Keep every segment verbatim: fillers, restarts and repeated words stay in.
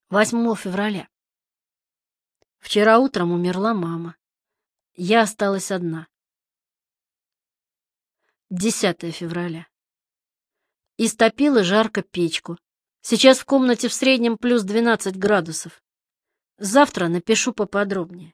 восьмого февраля. Вчера утром умерла мама. Я осталась одна. десятого февраля. Истопила жарко печку. Сейчас в комнате в среднем плюс двенадцать градусов. Завтра напишу поподробнее.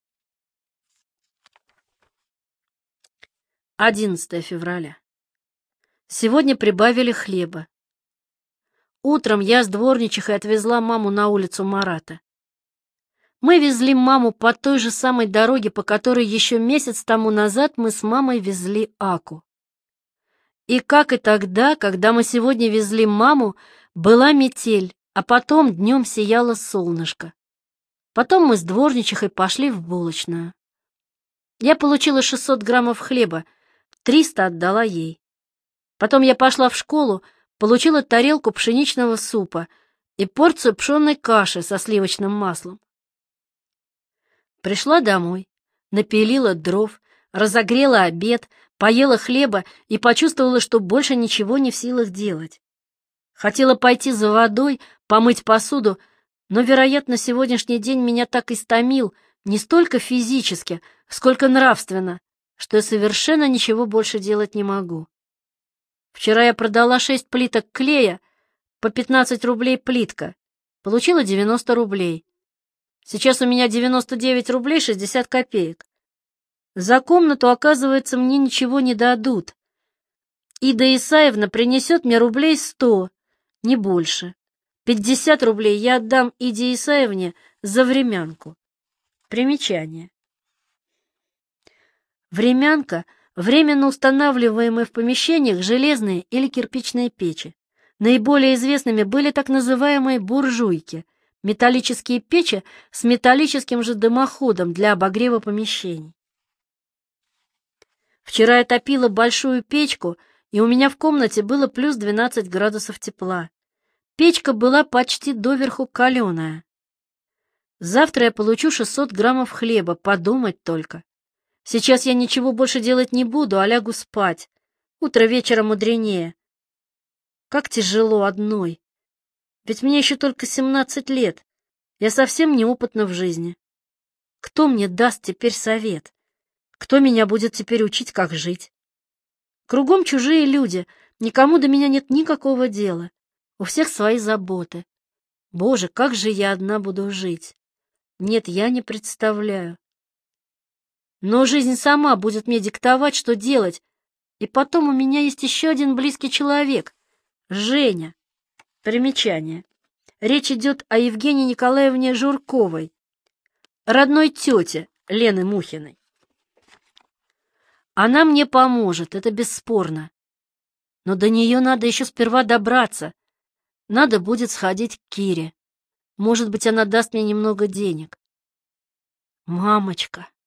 одиннадцатого февраля. Сегодня прибавили хлеба. Утром я с дворничихой отвезла маму на улицу Марата. Мы везли маму по той же самой дороге, по которой еще месяц тому назад мы с мамой везли Аку. И как и тогда, когда мы сегодня везли маму, была метель, а потом днем сияло солнышко. Потом мы с дворничихой пошли в булочную. Я получила шестьсот граммов хлеба, триста отдала ей. Потом я пошла в школу, получила тарелку пшеничного супа и порцию пшенной каши со сливочным маслом. Пришла домой, напилила дров, разогрела обед, поела хлеба и почувствовала, что больше ничего не в силах делать. Хотела пойти за водой, помыть посуду, но, вероятно, сегодняшний день меня так истомил, не столько физически, сколько нравственно, что я совершенно ничего больше делать не могу. Вчера я продала шесть плиток клея, по пятнадцать рублей плитка, получила девяносто рублей. Сейчас у меня девяносто девять рублей шестьдесят копеек. За комнату, оказывается, мне ничего не дадут. Ида Исаевна принесет мне рублей сто, не больше. Пятьдесят рублей я отдам Иде Исаевне за времянку. Примечание. Времянка — временно устанавливаемые в помещениях железные или кирпичные печи. Наиболее известными были так называемые буржуйки — металлические печи с металлическим же дымоходом для обогрева помещений. Вчера я топила большую печку, и у меня в комнате было плюс двенадцать градусов тепла. Печка была почти доверху каленая. Завтра я получу шестьсот граммов хлеба, подумать только. Сейчас я ничего больше делать не буду, а лягу спать. Утро вечера мудренее. Как тяжело одной. Ведь мне еще только семнадцать лет. Я совсем неопытна в жизни. Кто мне даст теперь совет? Кто меня будет теперь учить, как жить? Кругом чужие люди, никому до меня нет никакого дела. У всех свои заботы. Боже, как же я одна буду жить? Нет, я не представляю. Но жизнь сама будет мне диктовать, что делать. И потом у меня есть еще один близкий человек — Женя. Примечание. Речь идет о Евгении Николаевне Журковой, родной тете Лены Мухиной. Она мне поможет, это бесспорно. Но до нее надо еще сперва добраться. Надо будет сходить к Кире. Может быть, она даст мне немного денег. Мамочка.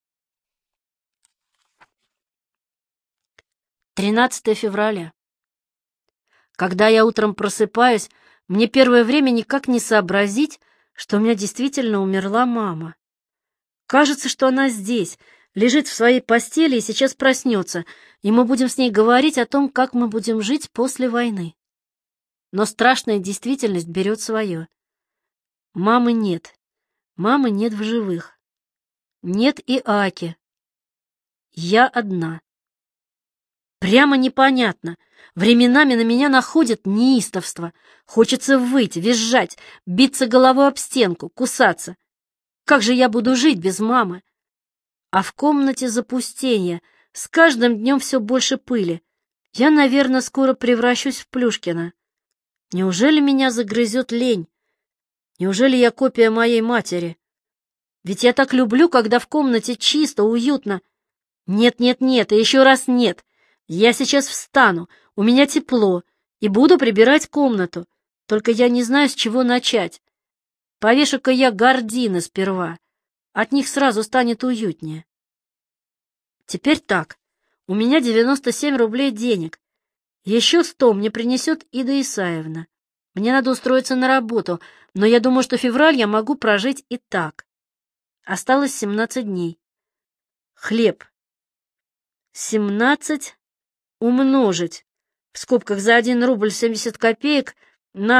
тринадцатого февраля. Когда я утром просыпаюсь, мне первое время никак не сообразить, что у меня действительно умерла мама. Кажется, что она здесь, лежит в своей постели и сейчас проснется, и мы будем с ней говорить о том, как мы будем жить после войны. Но страшная действительность берет свое. Мамы нет. Мамы нет в живых. Нет и Аки. Я одна. Прямо непонятно. Временами на меня находит неистовство. Хочется выть, визжать, биться головой об стенку, кусаться. Как же я буду жить без мамы? А в комнате запустение. С каждым днем все больше пыли. Я, наверное, скоро превращусь в Плюшкина. Неужели меня загрызет лень? Неужели я копия моей матери? Ведь я так люблю, когда в комнате чисто, уютно. Нет, нет, нет, и еще раз нет. Я сейчас встану, у меня тепло, и буду прибирать комнату. Только я не знаю, с чего начать. Повешу-ка я гардины сперва. От них сразу станет уютнее. Теперь так. У меня девяносто семь рублей денег. Еще сто мне принесет Ида Исаевна. Мне надо устроиться на работу, но я думаю, что февраль я могу прожить и так. Осталось семнадцать дней. Хлеб. семнадцать умножить в скобках за один рубль семьдесят копеек на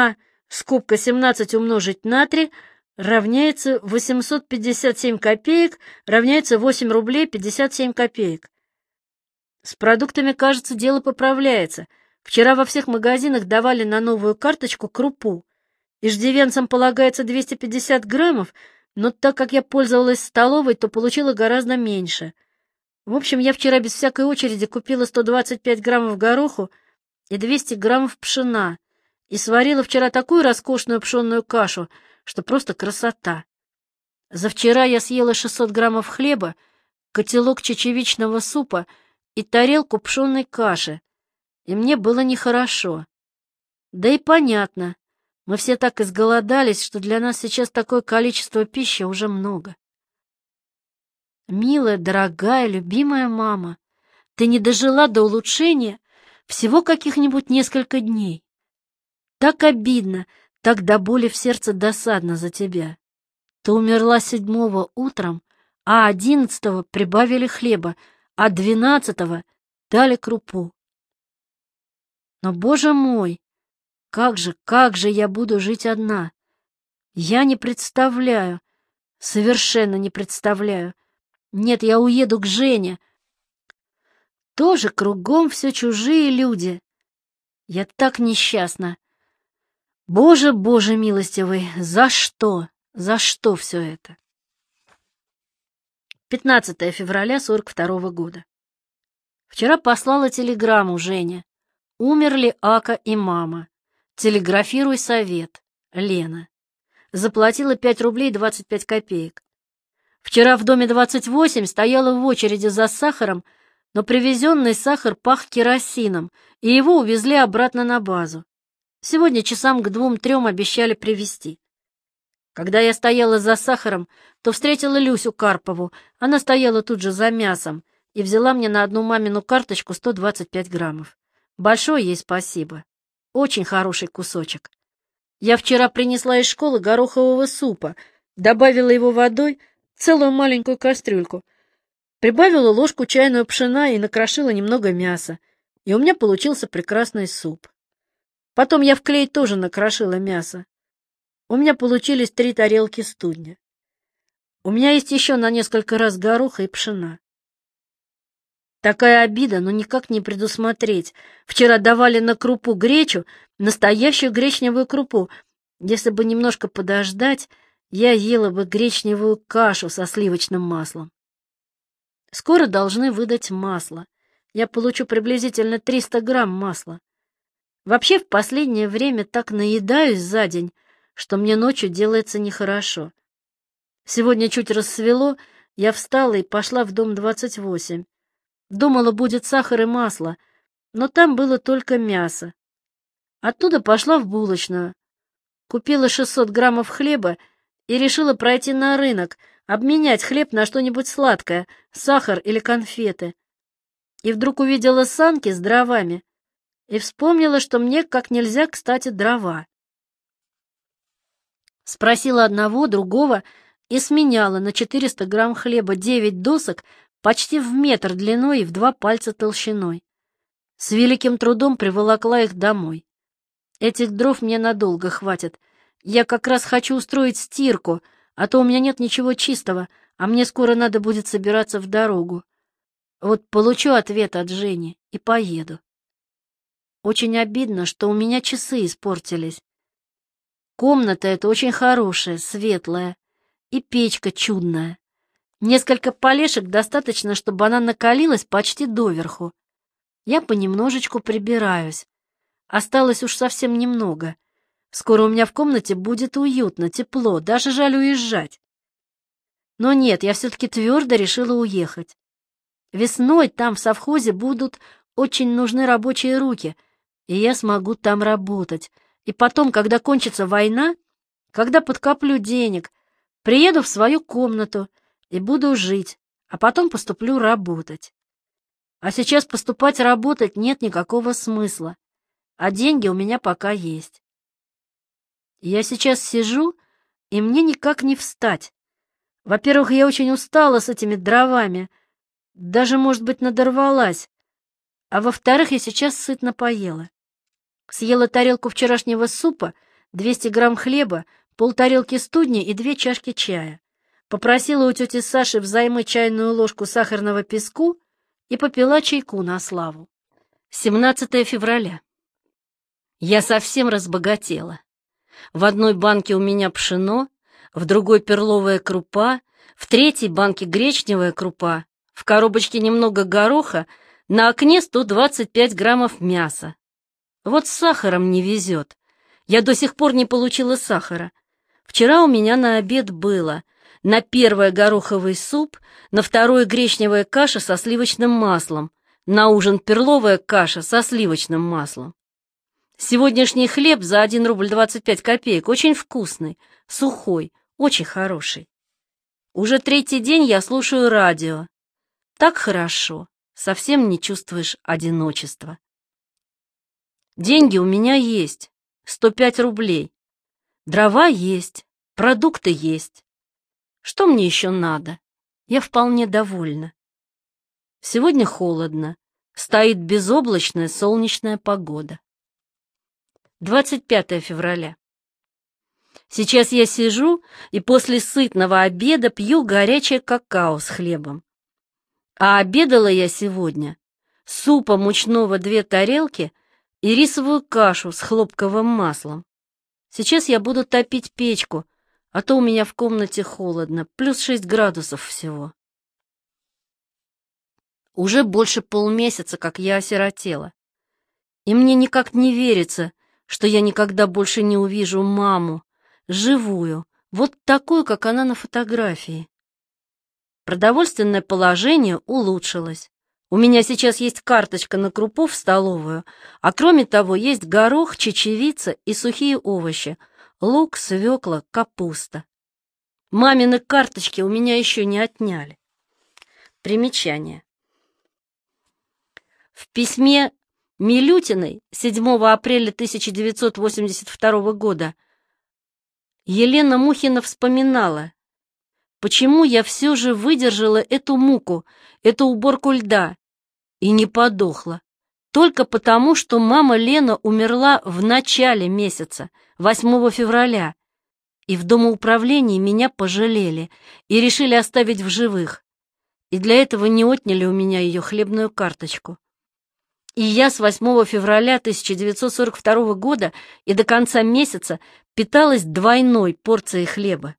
скобка семнадцать умножить на три равняется восемьсот пятьдесят семь копеек, равняется восемь рублей пятьдесят семь копеек. С продуктами, кажется, дело поправляется. Вчера во всех магазинах давали на новую карточку крупу. Иждивенцам полагается двести пятьдесят граммов, но так как я пользовалась столовой, то получила гораздо меньше. В общем, я вчера без всякой очереди купила сто двадцать пять граммов гороху и двести граммов пшена, и сварила вчера такую роскошную пшенную кашу, что просто красота. За вчера я съела шестьсот граммов хлеба, котелок чечевичного супа и тарелку пшенной каши, и мне было нехорошо. Да и понятно, мы все так изголодались, что для нас сейчас такое количество пищи уже много. Милая, дорогая, любимая мама, ты не дожила до улучшения всего каких-нибудь несколько дней. Так обидно, так до боли в сердце досадно за тебя. Ты умерла седьмого утром, а одиннадцатого прибавили хлеба, а двенадцатого дали крупу. Но, Боже мой, как же, как же я буду жить одна? Я не представляю, совершенно не представляю. Нет, я уеду к Жене. Тоже кругом все чужие люди. Я так несчастна. Боже, Боже милостивый, за что, за что все это? пятнадцатое февраля сорок второго года. Вчера послала телеграмму Жене. Умерли Ака и мама. Телеграфируй совет. Лена. Заплатила пять рублей двадцать пять копеек. Вчера в доме двадцать восемь стояла в очереди за сахаром, но привезенный сахар пах керосином, и его увезли обратно на базу. Сегодня часам к двум-трем обещали привезти. Когда я стояла за сахаром, то встретила Люсю Карпову. Она стояла тут же за мясом и взяла мне на одну мамину карточку сто двадцать пять граммов. Большое ей спасибо. Очень хороший кусочек. Я вчера принесла из школы горохового супа, добавила его водой, целую маленькую кастрюльку, прибавила ложку чайного пшена и накрошила немного мяса, и у меня получился прекрасный суп. Потом я в клей тоже накрошила мясо. У меня получились три тарелки студня. У меня есть еще на несколько раз гороха и пшена. Такая обида, но никак не предусмотреть. Вчера давали на крупу гречу, настоящую гречневую крупу. Если бы немножко подождать, я ела бы гречневую кашу со сливочным маслом. Скоро должны выдать масло. Я получу приблизительно триста грамм масла. Вообще, в последнее время так наедаюсь за день, что мне ночью делается нехорошо. Сегодня чуть рассвело, я встала и пошла в дом двадцать восемь. Думала, будет сахар и масло, но там было только мясо. Оттуда пошла в булочную. Купила шестьсот граммов хлеба и решила пройти на рынок, обменять хлеб на что-нибудь сладкое, сахар или конфеты. И вдруг увидела санки с дровами и вспомнила, что мне как нельзя кстати дрова. Спросила одного, другого и сменяла на четыреста грамм хлеба девять досок почти в метр длиной и в два пальца толщиной. С великим трудом приволокла их домой. Этих дров мне надолго хватит. Я как раз хочу устроить стирку, а то у меня нет ничего чистого, а мне скоро надо будет собираться в дорогу. Вот получу ответ от Жени и поеду. Очень обидно, что у меня часы испортились. Комната эта очень хорошая, светлая, и печка чудная. Несколько полешек достаточно, чтобы она накалилась почти доверху. Я понемножечку прибираюсь. Осталось уж совсем немного. Скоро у меня в комнате будет уютно, тепло, даже жаль уезжать. Но нет, я все-таки твердо решила уехать. Весной там в совхозе будут очень нужны рабочие руки, и я смогу там работать. И потом, когда кончится война, когда подкоплю денег, приеду в свою комнату и буду жить, а потом поступлю работать. А сейчас поступать работать нет никакого смысла, а деньги у меня пока есть. Я сейчас сижу, и мне никак не встать. Во-первых, я очень устала с этими дровами, даже, может быть, надорвалась. А во-вторых, я сейчас сытно поела. Съела тарелку вчерашнего супа, двести грамм хлеба, полтарелки студни и две чашки чая. Попросила у тети Саши взаймы чайную ложку сахарного песку и попила чайку на славу. семнадцатое февраля. Я совсем разбогатела. В одной банке у меня пшено, в другой перловая крупа, в третьей банке гречневая крупа, в коробочке немного гороха, на окне сто двадцать пять граммов мяса. Вот с сахаром не везет. Я до сих пор не получила сахара. Вчера у меня на обед было: на первое гороховый суп, на второе гречневая каша со сливочным маслом, на ужин перловая каша со сливочным маслом. Сегодняшний хлеб за один рубль двадцать пять копеек очень вкусный, сухой, очень хороший. Уже третий день я слушаю радио. Так хорошо, совсем не чувствуешь одиночества. Деньги у меня есть, сто пять рублей. Дрова есть, продукты есть. Что мне еще надо? Я вполне довольна. Сегодня холодно, стоит безоблачная солнечная погода. двадцать пятое февраля. Сейчас я сижу и после сытного обеда пью горячее какао с хлебом. А обедала я сегодня супа мучного две тарелки и рисовую кашу с хлопковым маслом. Сейчас я буду топить печку, а то у меня в комнате холодно, плюс шесть градусов всего. Уже больше полмесяца, как я осиротела. И мне никак не верится, что я никогда больше не увижу маму, живую, вот такую, как она на фотографии. Продовольственное положение улучшилось. У меня сейчас есть карточка на крупу в столовую, а кроме того есть горох, чечевица и сухие овощи, лук, свекла, капуста. Мамины карточки у меня еще не отняли. Примечание. В письме Милютиной седьмого апреля тысяча девятьсот восемьдесят второго года Елена Мухина вспоминала, почему я все же выдержала эту муку, эту уборку льда, и не подохла. Только потому, что мама Лена умерла в начале месяца, восьмого февраля, и в домоуправлении меня пожалели и решили оставить в живых, и для этого не отняли у меня ее хлебную карточку. И я с восьмого февраля тысяча девятьсот сорок второго года и до конца месяца питалась двойной порцией хлеба.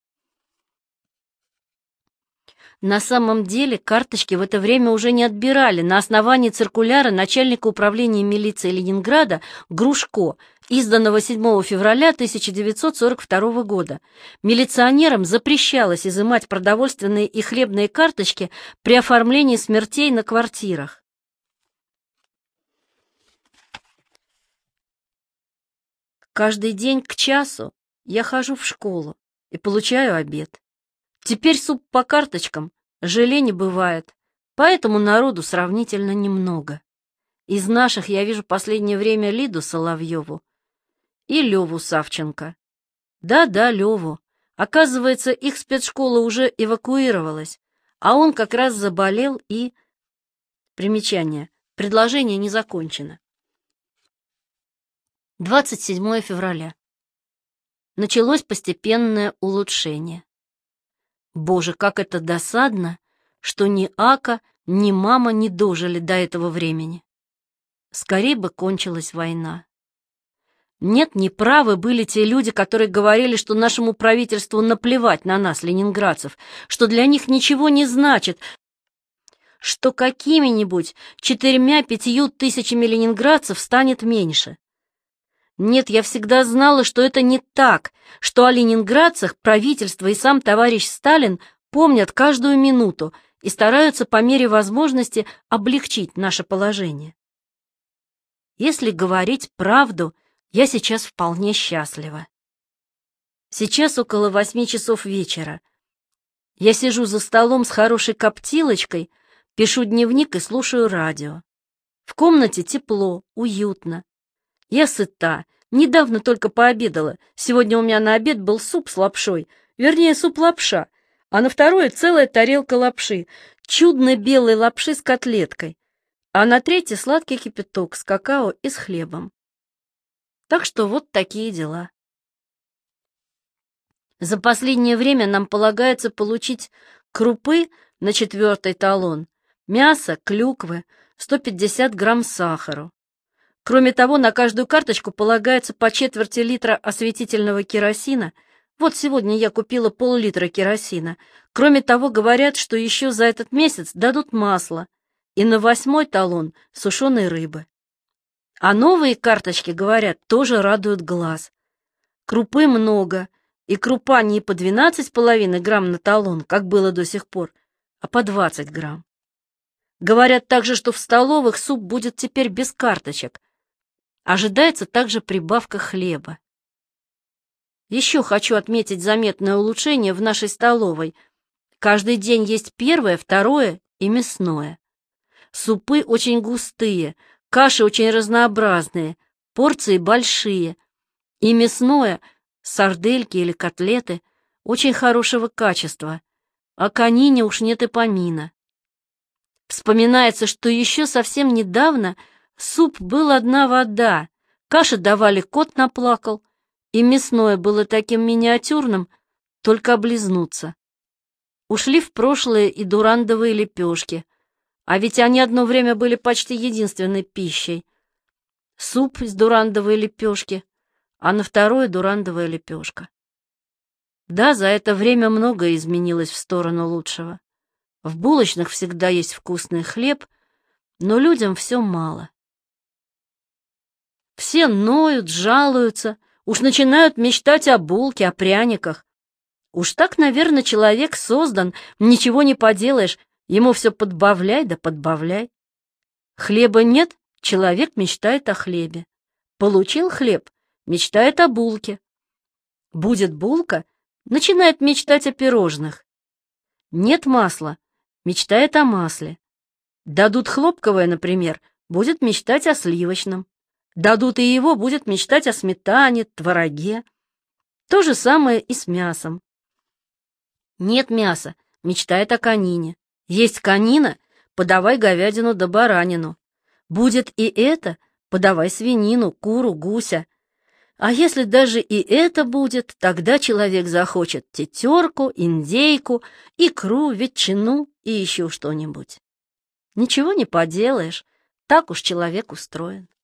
На самом деле карточки в это время уже не отбирали на основании циркуляра начальника управления милиции Ленинграда Грушко, изданного седьмого февраля тысяча девятьсот сорок второго года. Милиционерам запрещалось изымать продовольственные и хлебные карточки при оформлении смертей на квартирах. Каждый день к часу я хожу в школу и получаю обед. Теперь суп по карточкам, желе не бывает, поэтому народу сравнительно немного. Из наших я вижу последнее время Лиду Соловьеву и Леву Савченко. Да-да, Леву. Оказывается, их спецшкола уже эвакуировалась, а он как раз заболел и... Примечание. Предложение не закончено. двадцать седьмое февраля. Началось постепенное улучшение. Боже, как это досадно, что ни Ака, ни мама не дожили до этого времени. Скорей бы кончилась война. Нет, неправы были те люди, которые говорили, что нашему правительству наплевать на нас, ленинградцев, что для них ничего не значит, что какими-нибудь четырьмя-пятью тысячами ленинградцев станет меньше. Нет, я всегда знала, что это не так, что о ленинградцах правительство и сам товарищ Сталин помнят каждую минуту и стараются по мере возможности облегчить наше положение. Если говорить правду, я сейчас вполне счастлива. Сейчас около восьми часов вечера. Я сижу за столом с хорошей коптилочкой, пишу дневник и слушаю радио. В комнате тепло, уютно. Я сыта, недавно только пообедала. Сегодня у меня на обед был суп с лапшой, вернее, суп-лапша, а на второе целая тарелка лапши, чудно белой лапши с котлеткой, а на третье сладкий кипяток с какао и с хлебом. Так что вот такие дела. За последнее время нам полагается получить крупы на четвертый талон, мясо, клюквы, сто пятьдесят грамм сахара. Кроме того, на каждую карточку полагается по четверти литра осветительного керосина. Вот сегодня я купила пол-литра керосина. Кроме того, говорят, что еще за этот месяц дадут масло и на восьмой талон сушеной рыбы. А новые карточки, говорят, тоже радуют глаз. Крупы много, и крупа не по двенадцать с половиной грамм на талон, как было до сих пор, а по двадцать грамм. Говорят также, что в столовых суп будет теперь без карточек. Ожидается также прибавка хлеба. Еще хочу отметить заметное улучшение в нашей столовой. Каждый день есть первое, второе и мясное. Супы очень густые, каши очень разнообразные, порции большие. И мясное, сардельки или котлеты, очень хорошего качества. О конине уж нет и помина. Вспоминается, что еще совсем недавно суп был одна вода, каши давали кот наплакал, и мясное было таким миниатюрным, только облизнуться. Ушли в прошлое и дурандовые лепешки, а ведь они одно время были почти единственной пищей. Суп из дурандовой лепешки, а на второе дурандовая лепешка. Да, за это время многое изменилось в сторону лучшего. В булочных всегда есть вкусный хлеб, но людям все мало. Все ноют, жалуются, уж начинают мечтать о булке, о пряниках. Уж так, наверное, человек создан, ничего не поделаешь, ему все подбавляй да подбавляй. Хлеба нет, человек мечтает о хлебе. Получил хлеб, мечтает о булке. Будет булка, начинает мечтать о пирожных. Нет масла, мечтает о масле. Дадут хлопковое, например, будет мечтать о сливочном. Дадут и его, будет мечтать о сметане, твороге. То же самое и с мясом. Нет мяса, мечтает о конине. Есть конина, подавай говядину да баранину. Будет и это, подавай свинину, куру, гуся. А если даже и это будет, тогда человек захочет тетерку, индейку, икру, ветчину и еще что-нибудь. Ничего не поделаешь, так уж человек устроен.